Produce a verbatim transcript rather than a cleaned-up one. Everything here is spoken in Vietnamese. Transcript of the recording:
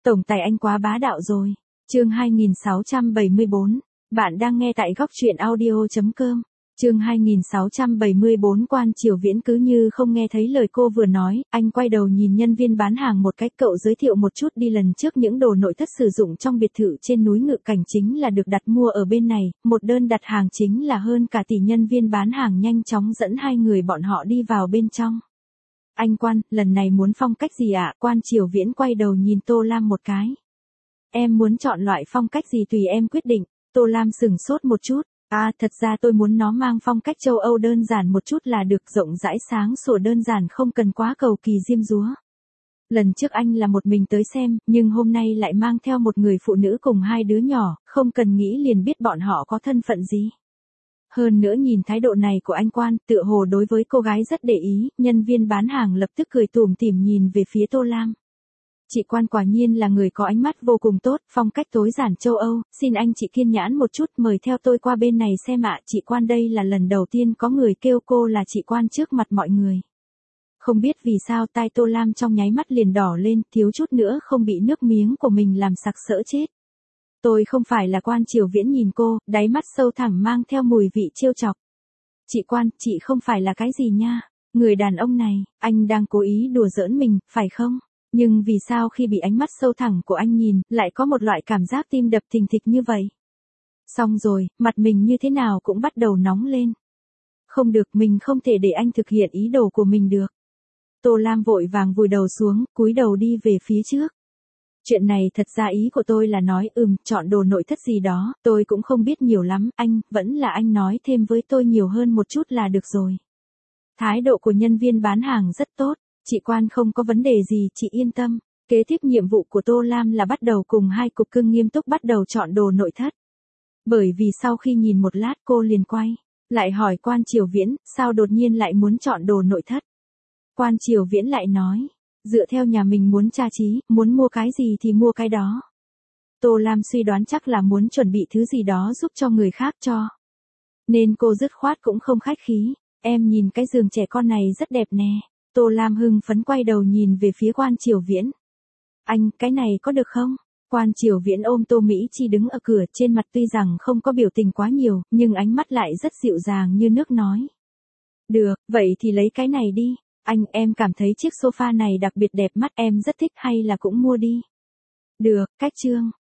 Tổng tài anh quá bá đạo rồi. Chương hai nghìn sáu trăm bảy mươi bốn. Bạn đang nghe tại góc truyện audio chấm com. Chương hai nghìn sáu trăm bảy mươi bốn. Quan Triều Viễn cứ như không nghe thấy lời cô vừa nói, anh quay đầu nhìn nhân viên bán hàng một cách. Cậu giới thiệu một chút đi, lần trước những đồ nội thất sử dụng trong biệt thự trên núi Ngự Cảnh chính là được đặt mua ở bên này, một đơn đặt hàng chính là hơn cả tỷ. Nhân viên bán hàng nhanh chóng dẫn hai người bọn họ đi vào bên trong. Anh Quan, lần này muốn phong cách gì ạ? Quan Triều Viễn quay đầu nhìn Tô Lam một cái. Em muốn chọn loại phong cách gì tùy em quyết định. Tô Lam sửng sốt một chút. À, thật ra tôi muốn nó mang phong cách châu Âu đơn giản một chút là được, rộng rãi sáng sủa đơn giản, không cần quá cầu kỳ diêm dúa. Lần trước anh là một mình tới xem, nhưng hôm nay lại mang theo một người phụ nữ cùng hai đứa nhỏ, không cần nghĩ liền biết bọn họ có thân phận gì. Hơn nữa nhìn thái độ này của anh Quan, tựa hồ đối với cô gái rất để ý. Nhân viên bán hàng lập tức cười tủm tỉm nhìn về phía Tô Lam. Chị Quan quả nhiên là người có ánh mắt vô cùng tốt, phong cách tối giản châu Âu, xin anh chị kiên nhẫn một chút, mời theo tôi qua bên này xem ạ. Chị Quan, đây là lần đầu tiên có người kêu cô là chị Quan trước mặt mọi người. Không biết vì sao tai Tô Lam trong nháy mắt liền đỏ lên, thiếu chút nữa không bị nước miếng của mình làm sặc sỡ chết. Tôi không phải là Quan Triều Viễn nhìn cô, đáy mắt sâu thẳm mang theo mùi vị trêu chọc. Chị Quan, chị không phải là cái gì nha, người đàn ông này, anh đang cố ý đùa giỡn mình, phải không? Nhưng vì sao khi bị ánh mắt sâu thẳm của anh nhìn, lại có một loại cảm giác tim đập thình thịch như vậy? Xong rồi, mặt mình như thế nào cũng bắt đầu nóng lên. Không được, mình không thể để anh thực hiện ý đồ của mình được. Tô Lam vội vàng vùi đầu xuống, cúi đầu đi về phía trước. Chuyện này thật ra ý của tôi là nói, ừm, chọn đồ nội thất gì đó, tôi cũng không biết nhiều lắm, anh, vẫn là anh nói thêm với tôi nhiều hơn một chút là được rồi. Thái độ của nhân viên bán hàng rất tốt, chị Quan không có vấn đề gì, chị yên tâm. Kế tiếp nhiệm vụ của Tô Lam là bắt đầu cùng hai cục cưng nghiêm túc bắt đầu chọn đồ nội thất. Bởi vì sau khi nhìn một lát cô liền quay, lại hỏi Quan Triều Viễn, sao đột nhiên lại muốn chọn đồ nội thất? Quan Triều Viễn lại nói, dựa theo nhà mình muốn tra trí, muốn mua cái gì thì mua cái đó. Tô Lam suy đoán chắc là muốn chuẩn bị thứ gì đó giúp cho người khác cho. Nên cô dứt khoát cũng không khách khí, em nhìn cái giường trẻ con này rất đẹp nè. Tô Lam hưng phấn quay đầu nhìn về phía Quan Triều Viễn. Anh, cái này có được không? Quan Triều Viễn ôm Tô Mỹ Chi đứng ở cửa, trên mặt tuy rằng không có biểu tình quá nhiều, nhưng ánh mắt lại rất dịu dàng như nước nói. Được, vậy thì lấy cái này đi. Anh, em cảm thấy chiếc sofa này đặc biệt đẹp mắt, em rất thích, hay là cũng mua đi. Được, cách chương.